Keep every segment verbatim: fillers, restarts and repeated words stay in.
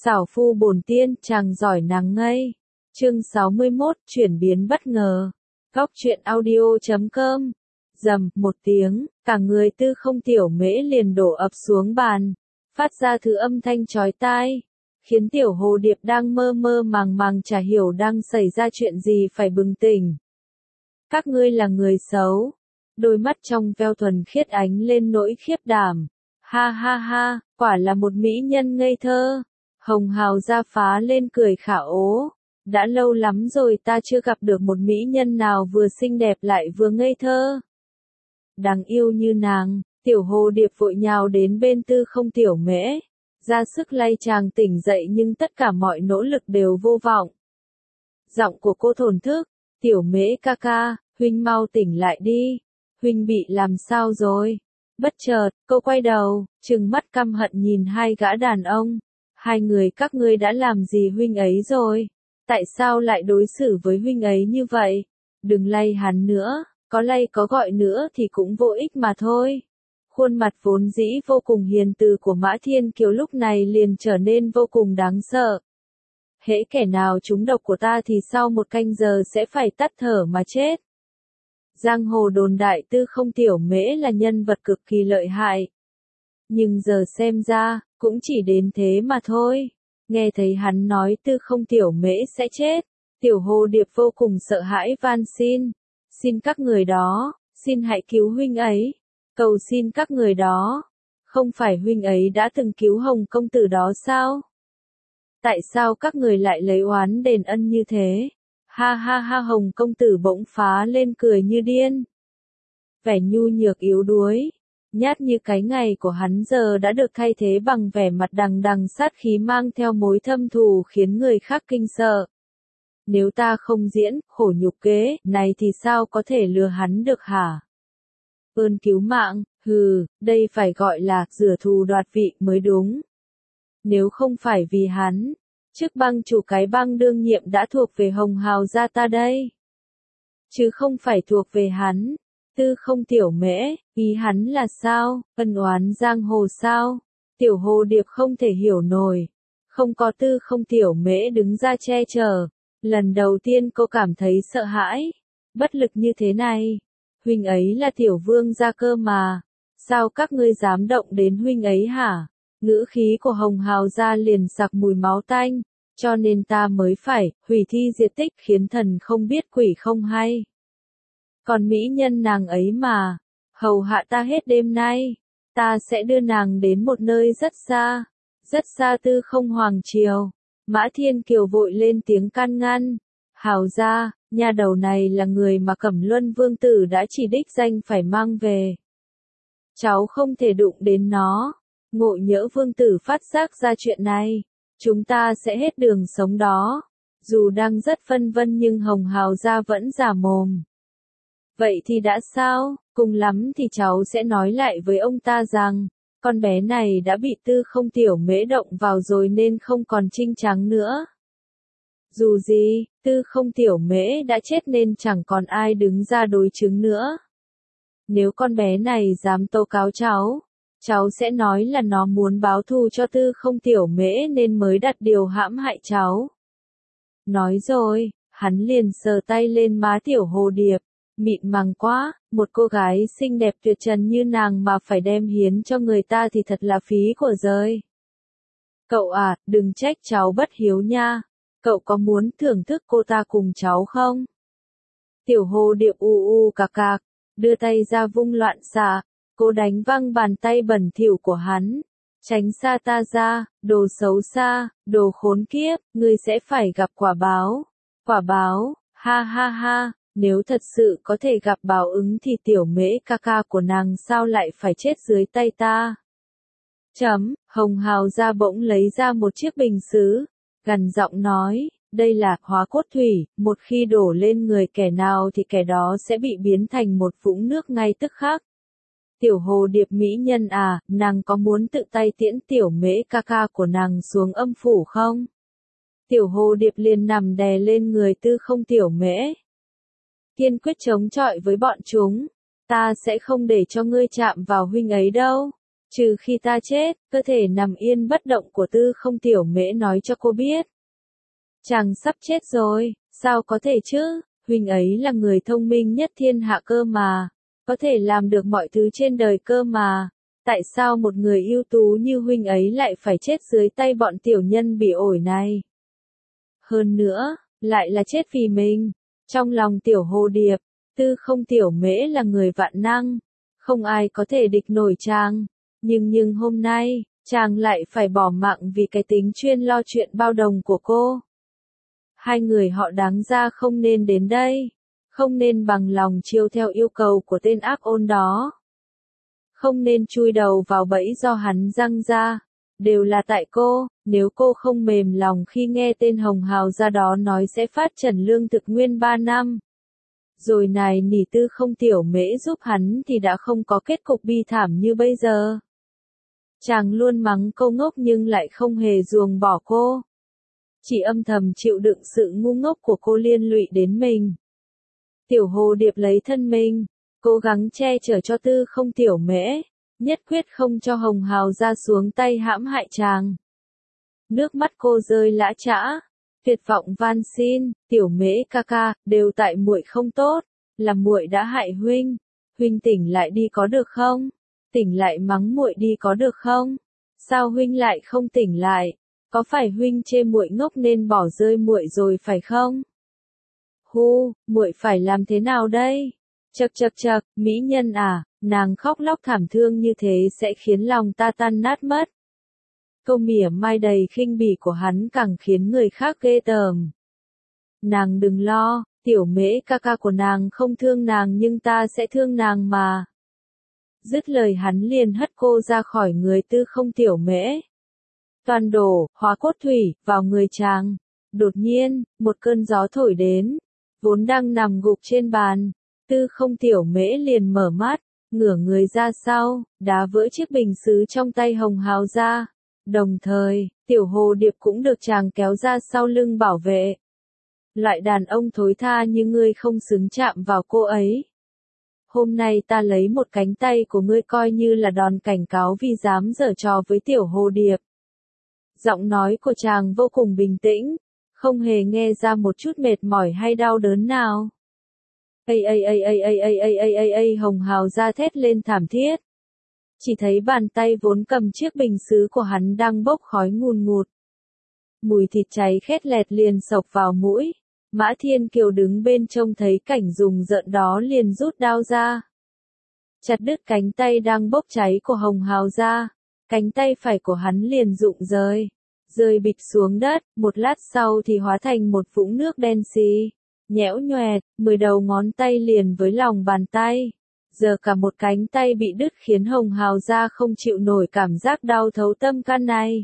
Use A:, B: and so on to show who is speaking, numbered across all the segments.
A: Xảo phu bổn tiên, chàng giỏi nàng ngây. Chương sáu mươi mốt, chuyển biến bất ngờ. Góc truyện audio chấm com. Rầm, một tiếng, cả người Tư Không Tiểu Mễ liền đổ ập xuống bàn, phát ra thứ âm thanh chói tai, khiến Tiểu Hồ Điệp đang mơ mơ màng màng chả hiểu đang xảy ra chuyện gì phải bừng tỉnh. Các ngươi là người xấu. Đôi mắt trong veo thuần khiết ánh lên nỗi khiếp đảm. Ha ha ha, quả là một mỹ nhân ngây thơ. Hồng Hào ra phá lên cười khả ố. Đã lâu lắm rồi ta chưa gặp được một mỹ nhân nào vừa xinh đẹp lại vừa ngây thơ. Đáng yêu như nàng. Tiểu Hồ Điệp vội nhào đến bên Tư Không Tiểu Mễ, ra sức lay chàng tỉnh dậy nhưng tất cả mọi nỗ lực đều vô vọng. Giọng của cô thổn thức, Tiểu Mễ ca ca, huynh mau tỉnh lại đi, huynh bị làm sao rồi? Bất chợt, cô quay đầu, trừng mắt căm hận nhìn hai gã đàn ông. Hai người các ngươi đã làm gì huynh ấy rồi? Tại sao lại đối xử với huynh ấy như vậy? Đừng lay hắn nữa, có lay có gọi nữa thì cũng vô ích mà thôi. Khuôn mặt vốn dĩ vô cùng hiền từ của Mã Thiên Kiều lúc này liền trở nên vô cùng đáng sợ. Hễ kẻ nào trúng độc của ta thì sau một canh giờ sẽ phải tắt thở mà chết. Giang hồ đồn đại Tư Không Tiểu Mễ là nhân vật cực kỳ lợi hại. Nhưng giờ xem ra, cũng chỉ đến thế mà thôi. Nghe thấy hắn nói Tư Không Tiểu Mễ sẽ chết, Tiểu Hồ Điệp vô cùng sợ hãi van xin. Xin các người đó, xin hãy cứu huynh ấy. Cầu xin các người đó. Không phải huynh ấy đã từng cứu Hồng công tử đó sao? Tại sao các người lại lấy oán đền ân như thế? Ha ha ha, Hồng công tử bỗng phá lên cười như điên. Vẻ nhu nhược yếu đuối, nhát như cái ngày của hắn giờ đã được thay thế bằng vẻ mặt đằng đằng sát khí mang theo mối thâm thù khiến người khác kinh sợ. Nếu ta không diễn, khổ nhục kế, này thì sao có thể lừa hắn được hả? Ơn cứu mạng, hừ, đây phải gọi là rửa thù đoạt vị mới đúng. Nếu không phải vì hắn, chức bang chủ cái bang đương nhiệm đã thuộc về Hồng Hào gia ta đây. Chứ không phải thuộc về hắn. Tư Không Tiểu Mễ, ý hắn là sao, ân oán giang hồ sao? Tiểu Hồ Điệp không thể hiểu nổi. Không có Tư Không Tiểu Mễ đứng ra che chở. Lần đầu tiên cô cảm thấy sợ hãi. Bất lực như thế này. Huynh ấy là tiểu vương gia cơ mà. Sao các ngươi dám động đến huynh ấy hả? Ngữ khí của Hồng Hào gia liền sặc mùi máu tanh. Cho nên ta mới phải hủy thi diệt tích khiến thần không biết quỷ không hay. Còn mỹ nhân nàng ấy mà, hầu hạ ta hết đêm nay, ta sẽ đưa nàng đến một nơi rất xa, rất xa Tư Không Hoàng Triều. Mã Thiên Kiều vội lên tiếng can ngăn. Hào gia, nhà đầu này là người mà Cẩm Luân Vương Tử đã chỉ đích danh phải mang về. Cháu không thể đụng đến nó. Ngộ Nhỡ Vương Tử phát giác ra chuyện này, chúng ta sẽ hết đường sống đó. Dù đang rất phân vân nhưng Hồng Hào gia vẫn giả mồm. Vậy thì đã sao, cùng lắm thì cháu sẽ nói lại với ông ta rằng, con bé này đã bị Tư Không Tiểu Mễ động vào rồi nên không còn trinh trắng nữa. Dù gì, Tư Không Tiểu Mễ đã chết nên chẳng còn ai đứng ra đối chứng nữa. Nếu con bé này dám tố cáo cháu, cháu sẽ nói là nó muốn báo thù cho Tư Không Tiểu Mễ nên mới đặt điều hãm hại cháu. Nói rồi, hắn liền sờ tay lên má Tiểu Hồ Điệp. Mịn màng quá, một cô gái xinh đẹp tuyệt trần như nàng mà phải đem hiến cho người ta thì thật là phí của giời. Cậu à, đừng trách cháu bất hiếu nha. Cậu có muốn thưởng thức cô ta cùng cháu không? Tiểu Hồ Điệp u u cạc cạc, đưa tay ra vung loạn xạ, cô đánh văng bàn tay bẩn thỉu của hắn. Tránh xa ta ra, đồ xấu xa, đồ khốn kiếp, ngươi sẽ phải gặp quả báo. Quả báo, ha ha ha. Nếu thật sự có thể gặp báo ứng thì Tiểu Mễ ca ca của nàng sao lại phải chết dưới tay ta? Chấm, Hồng Hào gia bỗng lấy ra một chiếc bình sứ, gằn giọng nói, đây là hóa cốt thủy, một khi đổ lên người kẻ nào thì kẻ đó sẽ bị biến thành một vũng nước ngay tức khắc. Tiểu Hồ Điệp mỹ nhân à, nàng có muốn tự tay tiễn Tiểu Mễ ca ca của nàng xuống âm phủ không? Tiểu Hồ Điệp liền nằm đè lên người Tư Không Tiểu Mễ. Kiên quyết chống chọi với bọn chúng, ta sẽ không để cho ngươi chạm vào huynh ấy đâu. Trừ khi ta chết, cơ thể nằm yên bất động của Tư Không Tiểu Mễ nói cho cô biết. Chàng sắp chết rồi, sao có thể chứ, huynh ấy là người thông minh nhất thiên hạ cơ mà, có thể làm được mọi thứ trên đời cơ mà, tại sao một người ưu tú như huynh ấy lại phải chết dưới tay bọn tiểu nhân bị ổi này? Hơn nữa, lại là chết vì mình. Trong lòng Tiểu Hồ Điệp, Tư Không Tiểu Mễ là người vạn năng, không ai có thể địch nổi chàng, nhưng nhưng hôm nay, chàng lại phải bỏ mạng vì cái tính chuyên lo chuyện bao đồng của cô. Hai người họ đáng ra không nên đến đây, không nên bằng lòng chiêu theo yêu cầu của tên ác ôn đó. Không nên chui đầu vào bẫy do hắn răng ra, đều là tại cô, nếu cô không mềm lòng khi nghe tên Hồng Hào ra đó nói sẽ phát trần lương thực nguyên ba năm. Rồi này nỉ Tư Không Tiểu Mễ giúp hắn thì đã không có kết cục bi thảm như bây giờ. Chàng luôn mắng cô ngốc nhưng lại không hề ruồng bỏ cô. Chỉ âm thầm chịu đựng sự ngu ngốc của cô liên lụy đến mình. Tiểu Hồ Điệp lấy thân mình, cố gắng che chở cho Tư Không Tiểu Mễ, nhất quyết không cho Hồng Hào ra xuống tay hãm hại chàng. Nước mắt cô rơi lã chã, tuyệt vọng van xin, Tiểu Mễ ca ca, đều tại muội không tốt, là muội đã hại huynh, huynh tỉnh lại đi có được không? Tỉnh lại mắng muội đi có được không? Sao huynh lại không tỉnh lại? Có phải huynh chê muội ngốc nên bỏ rơi muội rồi phải không? Hu, muội phải làm thế nào đây? Chậc chậc chậc, mỹ nhân à, nàng khóc lóc thảm thương như thế sẽ khiến lòng ta tan nát mất. Câu mỉa mai đầy khinh bỉ của hắn càng khiến người khác ghê tởm. Nàng đừng lo, Tiểu Mễ ca ca của nàng không thương nàng nhưng ta sẽ thương nàng mà. Dứt lời hắn liền hất cô ra khỏi người Tư Không Tiểu Mễ. Toàn đổ, hóa cốt thủy, vào người chàng. Đột nhiên, một cơn gió thổi đến, vốn đang nằm gục trên bàn. Tư Không Tiểu Mễ liền mở mắt, ngửa người ra sau, đá vỡ chiếc bình sứ trong tay Hồng Hào ra. Đồng thời, Tiểu Hồ Điệp cũng được chàng kéo ra sau lưng bảo vệ. Loại đàn ông thối tha như ngươi không xứng chạm vào cô ấy. Hôm nay ta lấy một cánh tay của ngươi coi như là đòn cảnh cáo vì dám giở trò với Tiểu Hồ Điệp. Giọng nói của chàng vô cùng bình tĩnh, không hề nghe ra một chút mệt mỏi hay đau đớn nào. Ây ây ây ây ây ây ây ây ây ây Hồng Hào ra thét lên thảm thiết. Chỉ thấy bàn tay vốn cầm chiếc bình sứ của hắn đang bốc khói ngùn ngụt. Mùi thịt cháy khét lẹt liền xộc vào mũi. Mã Thiên Kiều đứng bên trông thấy cảnh rùng rợn đó liền rút đao ra. Chặt đứt cánh tay đang bốc cháy của Hồng Hào ra. Cánh tay phải của hắn liền rụng rơi. Rơi bịch xuống đất, một lát sau thì hóa thành một vũng nước đen xì. Nhẽo nhoẹt, mười đầu ngón tay liền với lòng bàn tay. Giờ cả một cánh tay bị đứt khiến Hồng Hào ra không chịu nổi cảm giác đau thấu tâm can này.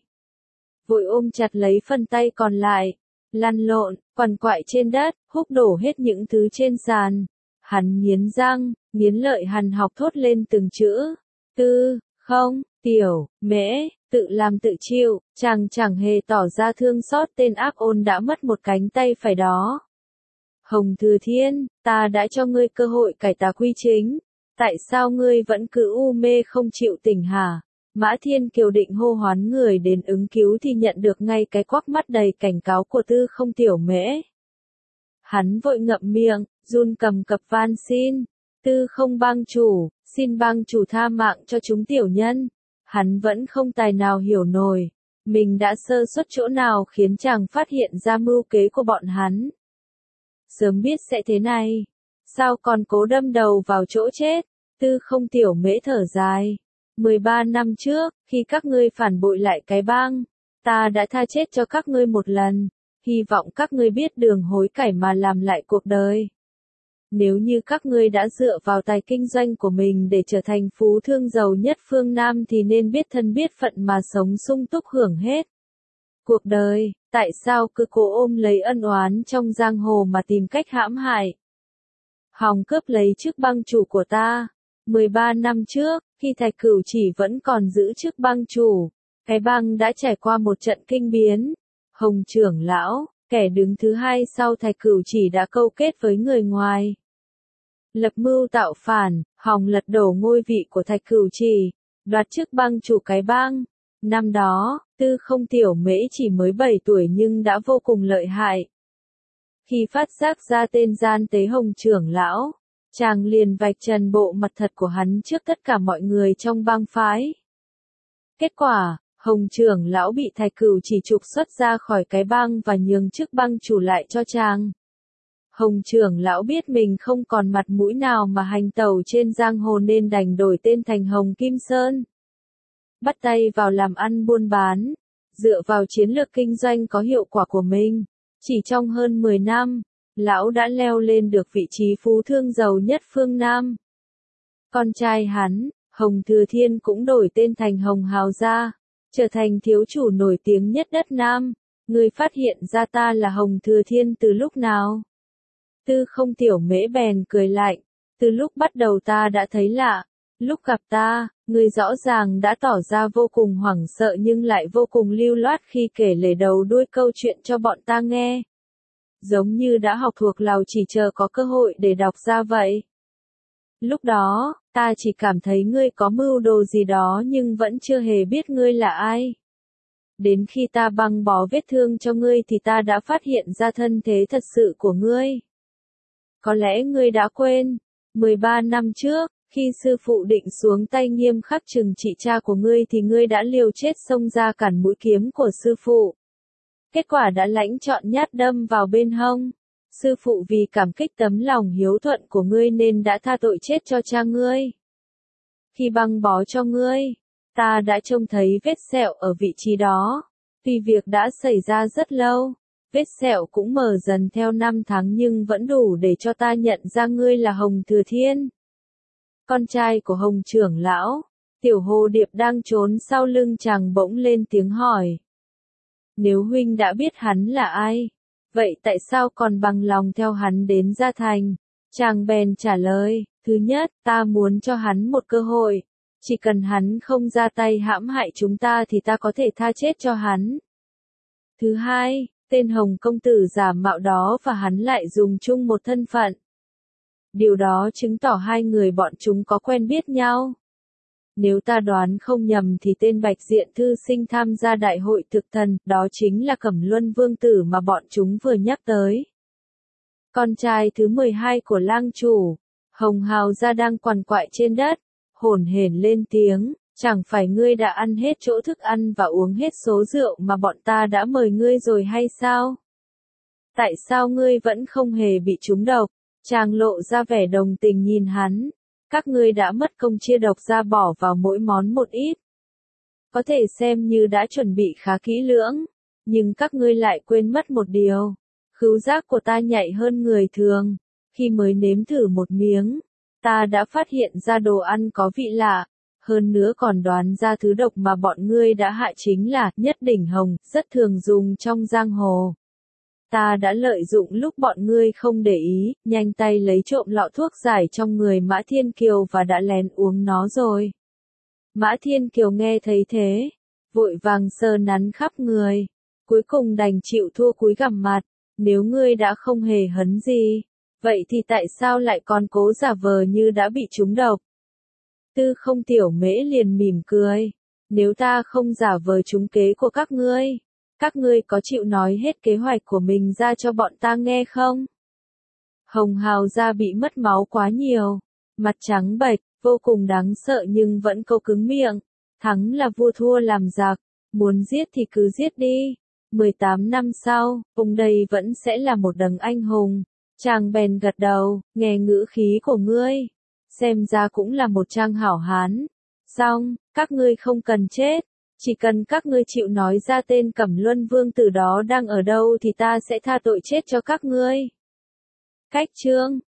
A: Vội ôm chặt lấy phần tay còn lại. Lăn lộn, quằn quại trên đất, húc đổ hết những thứ trên sàn. Hắn nghiến răng, nghiến lợi hằn học thốt lên từng chữ. Tư, không, Tiểu, Mễ, tự làm tự chịu, chàng chẳng hề tỏ ra thương xót tên ác ôn đã mất một cánh tay phải đó. Hồng Thừa Thiên, ta đã cho ngươi cơ hội cải tà quy chính. Tại sao ngươi vẫn cứ u mê không chịu tỉnh hả? Mã Thiên Kiều định hô hoán người đến ứng cứu thì nhận được ngay cái quắc mắt đầy cảnh cáo của Tư Không Tiểu Mễ. Hắn vội ngậm miệng, run cầm cập van xin. Tư Không bang chủ, xin bang chủ tha mạng cho chúng tiểu nhân. Hắn vẫn không tài nào hiểu nổi. Mình đã sơ suất chỗ nào khiến chàng phát hiện ra mưu kế của bọn hắn. Sớm biết sẽ thế này. Sao còn cố đâm đầu vào chỗ chết? Tư Không Tiểu Mễ thở dài. mười ba năm trước, khi các ngươi phản bội lại cái bang, ta đã tha chết cho các ngươi một lần, hy vọng các ngươi biết đường hối cải mà làm lại cuộc đời. Nếu như các ngươi đã dựa vào tài kinh doanh của mình để trở thành phú thương giàu nhất phương Nam thì nên biết thân biết phận mà sống sung túc hưởng hết cuộc đời, tại sao cứ cố ôm lấy ân oán trong giang hồ mà tìm cách hãm hại? Hòng cướp lấy chức bang chủ của ta. mười ba năm trước, khi Thạch Cửu Chỉ vẫn còn giữ chức bang chủ, cái bang đã trải qua một trận kinh biến. Hồng trưởng lão, kẻ đứng thứ hai sau Thạch Cửu Chỉ đã câu kết với người ngoài. Lập mưu tạo phản, hòng lật đổ ngôi vị của Thạch Cửu Chỉ. đoạt chức bang chủ cái bang. Năm đó, Tư Không Tiểu Mễ chỉ mới bảy tuổi nhưng đã vô cùng lợi hại. Khi phát giác ra tên gian tế Hồng trưởng lão, chàng liền vạch trần bộ mặt thật của hắn trước tất cả mọi người trong bang phái. Kết quả, Hồng trưởng lão bị Thạch Cửu chỉ trục xuất ra khỏi cái bang và nhường chức bang chủ lại cho chàng. Hồng trưởng lão biết mình không còn mặt mũi nào mà hành tẩu trên giang hồ nên đành đổi tên thành Hồng Kim Sơn. Bắt tay vào làm ăn buôn bán, dựa vào chiến lược kinh doanh có hiệu quả của mình. Chỉ trong hơn mười năm, lão đã leo lên được vị trí phú thương giàu nhất phương Nam. Con trai hắn, Hồng Thừa Thiên cũng đổi tên thành Hồng Hào Gia, trở thành thiếu chủ nổi tiếng nhất đất Nam. Ngươi phát hiện ra ta là Hồng Thừa Thiên từ lúc nào? Tư Không Tiểu Mễ bèn cười lạnh, từ lúc bắt đầu ta đã thấy lạ, lúc gặp ta, ngươi rõ ràng đã tỏ ra vô cùng hoảng sợ nhưng lại vô cùng lưu loát khi kể lể đầu đuôi câu chuyện cho bọn ta nghe. Giống như đã học thuộc lào chỉ chờ có cơ hội để đọc ra vậy. Lúc đó, ta chỉ cảm thấy ngươi có mưu đồ gì đó nhưng vẫn chưa hề biết ngươi là ai. Đến khi ta băng bó vết thương cho ngươi thì ta đã phát hiện ra thân thế thật sự của ngươi. Có lẽ ngươi đã quên, mười ba năm trước, khi sư phụ định xuống tay nghiêm khắc trừng trị cha của ngươi thì ngươi đã liều chết xông ra cản mũi kiếm của sư phụ. Kết quả đã lãnh chọn nhát đâm vào bên hông. Sư phụ vì cảm kích tấm lòng hiếu thuận của ngươi nên đã tha tội chết cho cha ngươi. Khi băng bó cho ngươi, ta đã trông thấy vết sẹo ở vị trí đó. Tuy việc đã xảy ra rất lâu, vết sẹo cũng mờ dần theo năm tháng nhưng vẫn đủ để cho ta nhận ra ngươi là Hồng Thừa Thiên. Con trai của Hồng trưởng lão, Tiểu Hồ Điệp đang trốn sau lưng chàng bỗng lên tiếng hỏi. Nếu huynh đã biết hắn là ai, vậy tại sao còn bằng lòng theo hắn đến Gia Thành? Chàng bèn trả lời, thứ nhất, ta muốn cho hắn một cơ hội. Chỉ cần hắn không ra tay hãm hại chúng ta thì ta có thể tha chết cho hắn. Thứ hai, tên Hồng công tử giả mạo đó và hắn lại dùng chung một thân phận. Điều đó chứng tỏ hai người bọn chúng có quen biết nhau. Nếu ta đoán không nhầm thì tên Bạch Diện thư sinh tham gia đại hội thực thần, đó chính là Cẩm Luân Vương tử mà bọn chúng vừa nhắc tới. Con trai thứ mười hai của lang chủ, Hồng Hào Gia đang quằn quại trên đất, hổn hển lên tiếng, chẳng phải ngươi đã ăn hết chỗ thức ăn và uống hết số rượu mà bọn ta đã mời ngươi rồi hay sao? Tại sao ngươi vẫn không hề bị trúng độc? Chàng lộ ra vẻ đồng tình nhìn hắn. Các ngươi đã mất công chia độc ra bỏ vào mỗi món một ít. Có thể xem như đã chuẩn bị khá kỹ lưỡng, nhưng các ngươi lại quên mất một điều. Khứu giác của ta nhạy hơn người thường. Khi mới nếm thử một miếng, ta đã phát hiện ra đồ ăn có vị lạ, hơn nữa còn đoán ra thứ độc mà bọn ngươi đã hại chính là nhất đỉnh hồng, rất thường dùng trong giang hồ. Ta đã lợi dụng lúc bọn ngươi không để ý, nhanh tay lấy trộm lọ thuốc giải trong người Mã Thiên Kiều và đã lén uống nó rồi. Mã Thiên Kiều nghe thấy thế, vội vàng sờ nắn khắp người, cuối cùng đành chịu thua cúi gằm mặt, nếu ngươi đã không hề hấn gì, vậy thì tại sao lại còn cố giả vờ như đã bị trúng độc? Tư Không Tiểu Mễ liền mỉm cười, nếu ta không giả vờ trúng kế của các ngươi, các ngươi có chịu nói hết kế hoạch của mình ra cho bọn ta nghe không? Hồng Hào Gia bị mất máu quá nhiều, mặt trắng bệch, vô cùng đáng sợ nhưng vẫn câu cứng miệng, thắng là vua thua làm giặc, muốn giết thì cứ giết đi. mười tám năm sau, ông đây vẫn sẽ là một đấng anh hùng. Chàng bèn gật đầu, nghe ngữ khí của ngươi, xem ra cũng là một trang hảo hán. Xong, các ngươi không cần chết, chỉ cần các ngươi chịu nói ra tên Cẩm Luân Vương tử đó đang ở đâu thì ta sẽ tha tội chết cho các ngươi. Cách chương